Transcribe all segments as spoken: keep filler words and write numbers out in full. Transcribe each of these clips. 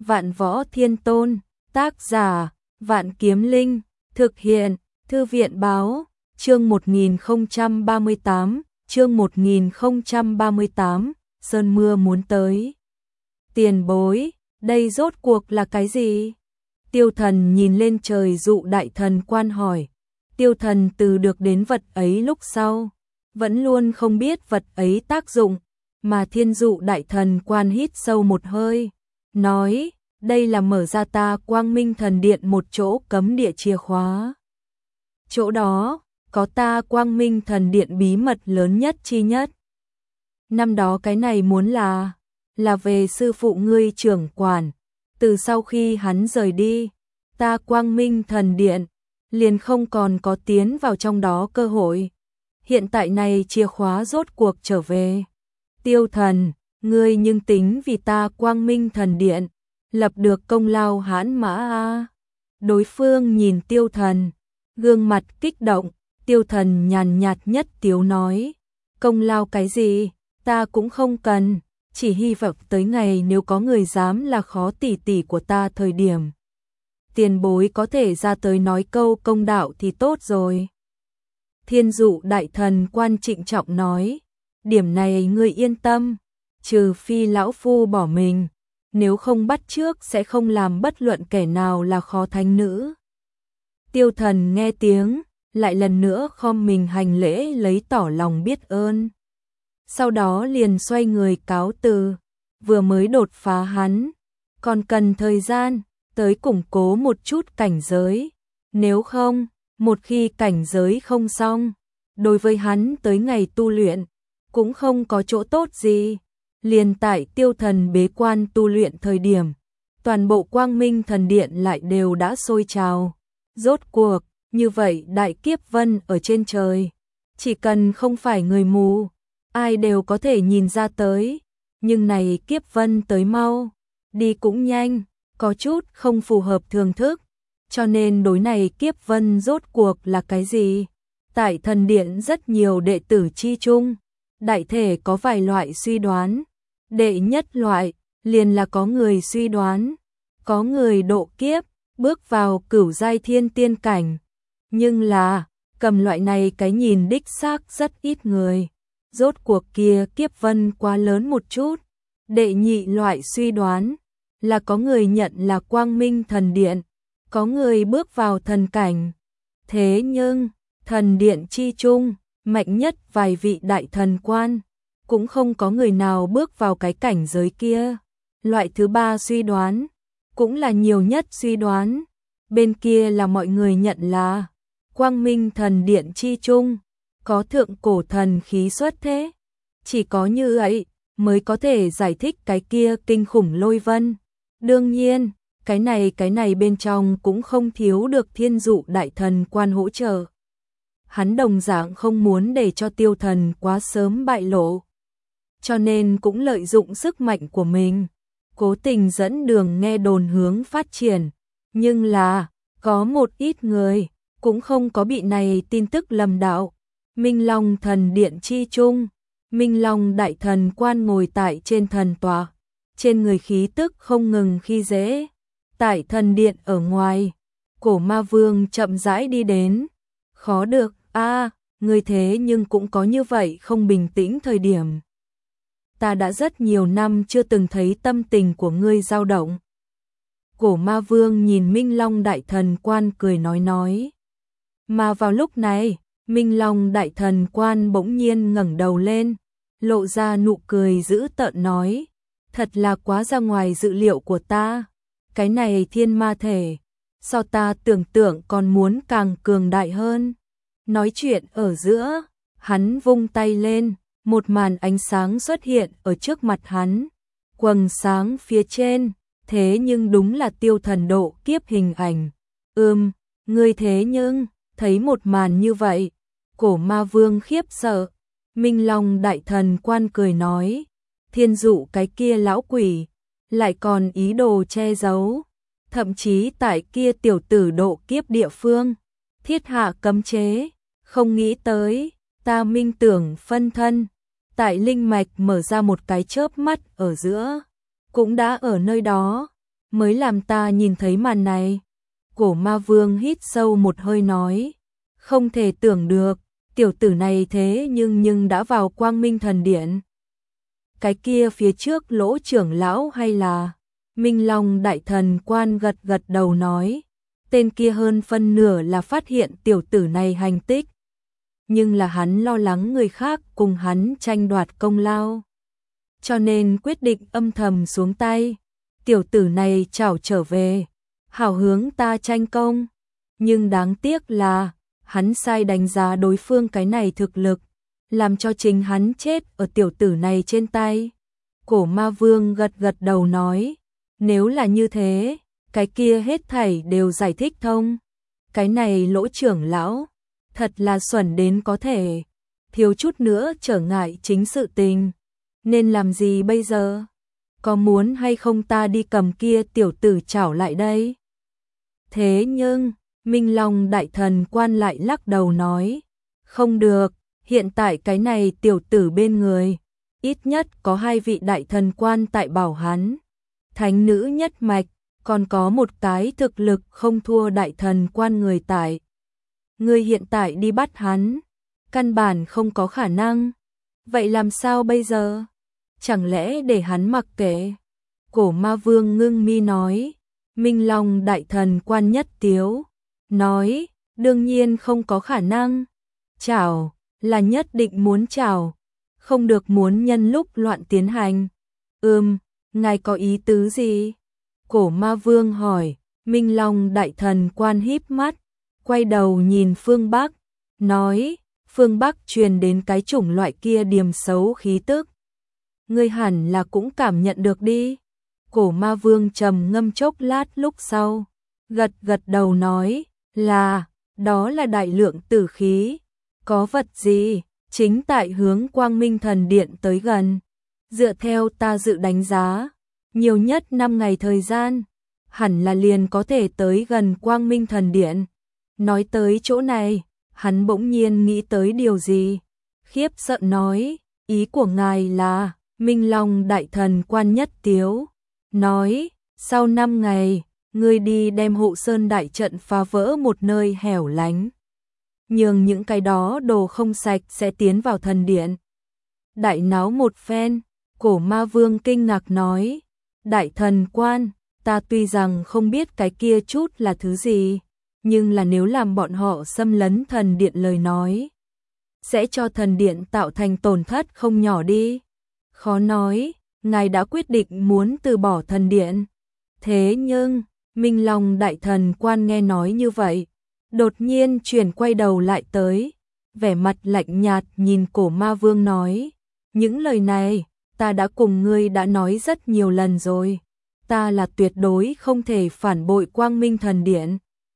Vạn Võ Thiên Tôn, tác giả, Vạn Kiếm Linh, thực hiện, Thư viện báo, chương một nghìn không trăm ba mươi tám, chương một nghìn không trăm ba mươi tám, Sơn mưa muốn tới. Tiền bối, đây rốt cuộc là cái gì? Tiêu Thần nhìn lên trời dụ đại thần quan hỏi. Tiêu Thần từ được đến vật ấy lúc sau, vẫn luôn không biết vật ấy tác dụng, mà thiên dụ đại thần quan hít sâu một hơi, nói, đây là mở ra ta Quang Minh Thần Điện một chỗ cấm địa chìa khóa. Chỗ đó, có ta Quang Minh Thần Điện bí mật lớn nhất chi nhất. Năm đó cái này muốn là, là về sư phụ ngươi trưởng quản, từ sau khi hắn rời đi, ta Quang Minh Thần Điện, liền không còn có tiến vào trong đó cơ hội. Hiện tại này chìa khóa rốt cuộc trở về. Tiêu Thần, ngươi nhưng tính vì ta Quang Minh Thần Điện, lập được công lao hãn mã a. Đối phương nhìn Tiêu Thần, gương mặt kích động, Tiêu Thần nhàn nhạt nhất tiếu nói, công lao cái gì, ta cũng không cần, chỉ hy vọng tới ngày nếu có người dám là khó tỷ tỷ của ta thời điểm. Tiền bối có thể ra tới nói câu công đạo thì tốt rồi. Thiên dụ đại thần quan trịnh trọng nói, điểm này ngươi yên tâm, trừ phi lão phu bỏ mình, nếu không bắt trước sẽ không làm bất luận kẻ nào là khó thánh nữ. Tiêu Thần nghe tiếng, lại lần nữa khom mình hành lễ lấy tỏ lòng biết ơn. Sau đó liền xoay người cáo từ, vừa mới đột phá hắn, còn cần thời gian, tới củng cố một chút cảnh giới, nếu không, một khi cảnh giới không xong, đối với hắn tới ngày tu luyện, cũng không có chỗ tốt gì. Liền tại Tiêu Thần bế quan tu luyện thời điểm, toàn bộ Quang Minh Thần Điện lại đều đã sôi trào. Rốt cuộc, như vậy đại kiếp vân ở trên trời, chỉ cần không phải người mù, ai đều có thể nhìn ra tới, nhưng này kiếp vân tới mau, đi cũng nhanh, có chút không phù hợp thường thức, cho nên đối này kiếp vân rốt cuộc là cái gì? Tại thần điện rất nhiều đệ tử chi chung, đại thể có vài loại suy đoán. Đệ nhất loại, liền là có người suy đoán, có người độ kiếp, bước vào cửu giai thiên tiên cảnh. Nhưng là, cầm loại này cái nhìn đích xác rất ít người. Rốt cuộc kia kiếp vân quá lớn một chút. Đệ nhị loại suy đoán, là có người nhận là Quang Minh Thần Điện, có người bước vào thần cảnh. Thế nhưng, thần điện chi chung, mạnh nhất vài vị đại thần quan, cũng không có người nào bước vào cái cảnh giới kia. Loại thứ ba suy đoán, cũng là nhiều nhất suy đoán, bên kia là mọi người nhận là Quang Minh Thần Điện chi chung, có thượng cổ thần khí xuất thế. Chỉ có như ấy mới có thể giải thích cái kia kinh khủng lôi vân. Đương nhiên, cái này cái này bên trong cũng không thiếu được thiên dụ đại thần quan hỗ trợ. Hắn đồng dạng không muốn để cho Tiêu Thần quá sớm bại lộ, cho nên cũng lợi dụng sức mạnh của mình, cố tình dẫn đường nghe đồn hướng phát triển. Nhưng là, có một ít người, cũng không có bị này tin tức lầm đạo. Minh Long Thần Điện chi chung, Minh Long đại thần quan ngồi tại trên thần tọa, trên người khí tức không ngừng khi dễ. Tại thần điện ở ngoài, cổ ma vương chậm rãi đi đến. Khó được, a, người thế nhưng cũng có như vậy không bình tĩnh thời điểm. Ta đã rất nhiều năm chưa từng thấy tâm tình của ngươi dao động. Cổ ma vương nhìn Minh Long đại thần quan cười nói nói. Mà vào lúc này, Minh Long đại thần quan bỗng nhiên ngẩng đầu lên, lộ ra nụ cười dữ tợn nói, thật là quá ra ngoài dự liệu của ta, cái này thiên ma thể, so ta tưởng tượng còn muốn càng cường đại hơn. Nói chuyện ở giữa, hắn vung tay lên, một màn ánh sáng xuất hiện ở trước mặt hắn, quầng sáng phía trên, thế nhưng đúng là Tiêu Thần độ kiếp hình ảnh. Ừm, ngươi thế nhưng, thấy một màn như vậy, cổ ma vương khiếp sợ. Minh Long đại thần quan cười nói, thiên dụ cái kia lão quỷ, lại còn ý đồ che giấu, thậm chí tại kia tiểu tử độ kiếp địa phương, thiết hạ cấm chế, không nghĩ tới, ta minh tưởng phân thân, tại linh mạch mở ra một cái chớp mắt ở giữa, cũng đã ở nơi đó, mới làm ta nhìn thấy màn này. Cổ ma vương hít sâu một hơi nói, không thể tưởng được, tiểu tử này thế nhưng nhưng đã vào Quang Minh Thần Điện. Cái kia phía trước Lỗ trưởng lão hay là Minh Long đại thần quan gật gật đầu nói, tên kia hơn phân nửa là phát hiện tiểu tử này hành tích. Nhưng là hắn lo lắng người khác cùng hắn tranh đoạt công lao. Cho nên quyết định âm thầm xuống tay, tiểu tử này chảo trở về, hảo hướng ta tranh công. Nhưng đáng tiếc là, hắn sai đánh giá đối phương cái này thực lực, làm cho chính hắn chết ở tiểu tử này trên tay. Cổ ma vương gật gật đầu nói, nếu là như thế, cái kia hết thảy đều giải thích thông. Cái này Lỗ trưởng lão, thật là xuẩn đến có thể, thiếu chút nữa trở ngại chính sự tình. Nên làm gì bây giờ? Có muốn hay không ta đi cầm kia tiểu tử chảo lại đây? Thế nhưng, Minh Long đại thần quan lại lắc đầu nói, không được, hiện tại cái này tiểu tử bên người, ít nhất có hai vị đại thần quan tại bảo hắn. Thánh nữ nhất mạch, còn có một cái thực lực không thua đại thần quan người tại. Ngươi hiện tại đi bắt hắn, căn bản không có khả năng. Vậy làm sao bây giờ? Chẳng lẽ để hắn mặc kệ? Cổ ma vương ngưng mi nói. Minh Long đại thần quan nhất tiếu, nói, đương nhiên không có khả năng. Chảo, là nhất định muốn chảo, không được muốn nhân lúc loạn tiến hành. Ừm, ngài có ý tứ gì? Cổ ma vương hỏi. Minh Long đại thần quan híp mắt, quay đầu nhìn phương Bắc, nói, phương Bắc truyền đến cái chủng loại kia điềm xấu khí tức. Ngươi hẳn là cũng cảm nhận được đi. Cổ ma vương trầm ngâm chốc lát lúc sau, gật gật đầu nói, là, đó là đại lượng tử khí. Có vật gì, chính tại hướng Quang Minh Thần Điện tới gần. Dựa theo ta dự đánh giá, nhiều nhất năm ngày thời gian, hẳn là liền có thể tới gần Quang Minh Thần Điện. Nói tới chỗ này, hắn bỗng nhiên nghĩ tới điều gì. Khiếp sợ nói, ý của ngài là, Minh Long đại thần quan nhất tiếu. Nói, sau năm ngày, ngươi đi đem hộ sơn đại trận phá vỡ một nơi hẻo lánh. Nhường những cái đó đồ không sạch sẽ tiến vào thần điện. Đại náo một phen, cổ ma vương kinh ngạc nói, đại thần quan, ta tuy rằng không biết cái kia chút là thứ gì, nhưng là nếu làm bọn họ xâm lấn thần điện lời nói, sẽ cho thần điện tạo thành tổn thất không nhỏ đi. Khó nói, ngài đã quyết định muốn từ bỏ thần điện. Thế nhưng, Minh Long đại thần quan nghe nói như vậy, đột nhiên chuyển quay đầu lại tới, vẻ mặt lạnh nhạt nhìn cổ ma vương nói, những lời này, ta đã cùng ngươi đã nói rất nhiều lần rồi, ta là tuyệt đối không thể phản bội Quang Minh Thần Điện.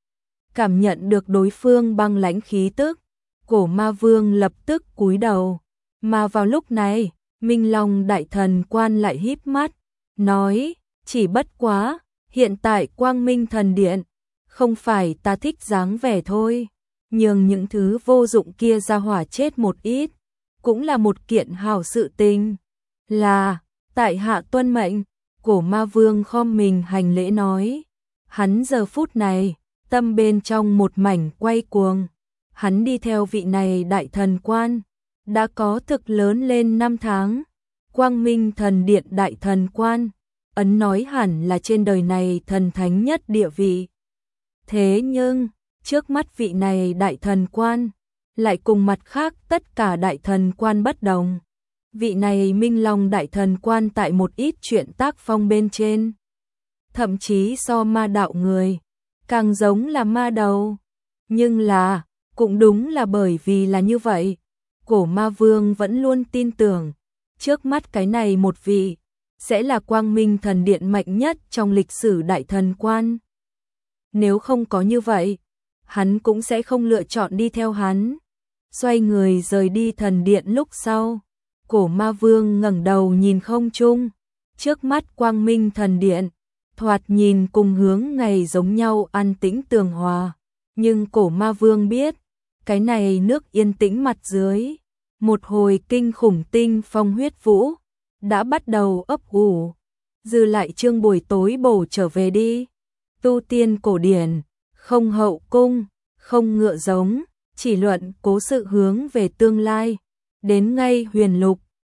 Cảm nhận được đối phương băng lãnh khí tức, cổ ma vương lập tức cúi đầu, mà vào lúc này, Minh Long đại thần quan lại híp mắt, nói, chỉ bất quá, hiện tại Quang Minh Thần Điện, không phải ta thích dáng vẻ thôi, nhường những thứ vô dụng kia ra hỏa chết một ít, cũng là một kiện hảo sự tình. Là, tại hạ tuân mệnh, cổ ma vương khom mình hành lễ nói, hắn giờ phút này, tâm bên trong một mảnh quay cuồng, hắn đi theo vị này đại thần quan, đã có thực lớn lên năm tháng, Quang Minh Thần Điện đại thần quan, ấn nói hẳn là trên đời này thần thánh nhất địa vị. Thế nhưng, trước mắt vị này đại thần quan, lại cùng mặt khác tất cả đại thần quan bất đồng. Vị này Minh Long đại thần quan tại một ít chuyện tác phong bên trên, thậm chí so ma đạo người, càng giống là ma đầu. Nhưng là, cũng đúng là bởi vì là như vậy, cổ ma vương vẫn luôn tin tưởng, trước mắt cái này một vị, sẽ là Quang Minh Thần Điện mạnh nhất trong lịch sử đại thần quan. Nếu không có như vậy, hắn cũng sẽ không lựa chọn đi theo hắn. Xoay người rời đi thần điện lúc sau, cổ ma vương ngẩng đầu nhìn không trung, trước mắt Quang Minh Thần Điện, thoạt nhìn cùng hướng ngày giống nhau an tĩnh tường hòa, nhưng cổ ma vương biết, cái này nước yên tĩnh mặt dưới, một hồi kinh khủng tinh phong huyết vũ, đã bắt đầu ấp ủ. dư lại chương buổi tối bổ trở về đi. Tu tiên cổ điển, không hậu cung, không ngựa giống, chỉ luận cố sự hướng về tương lai. Đến ngay huyền lục,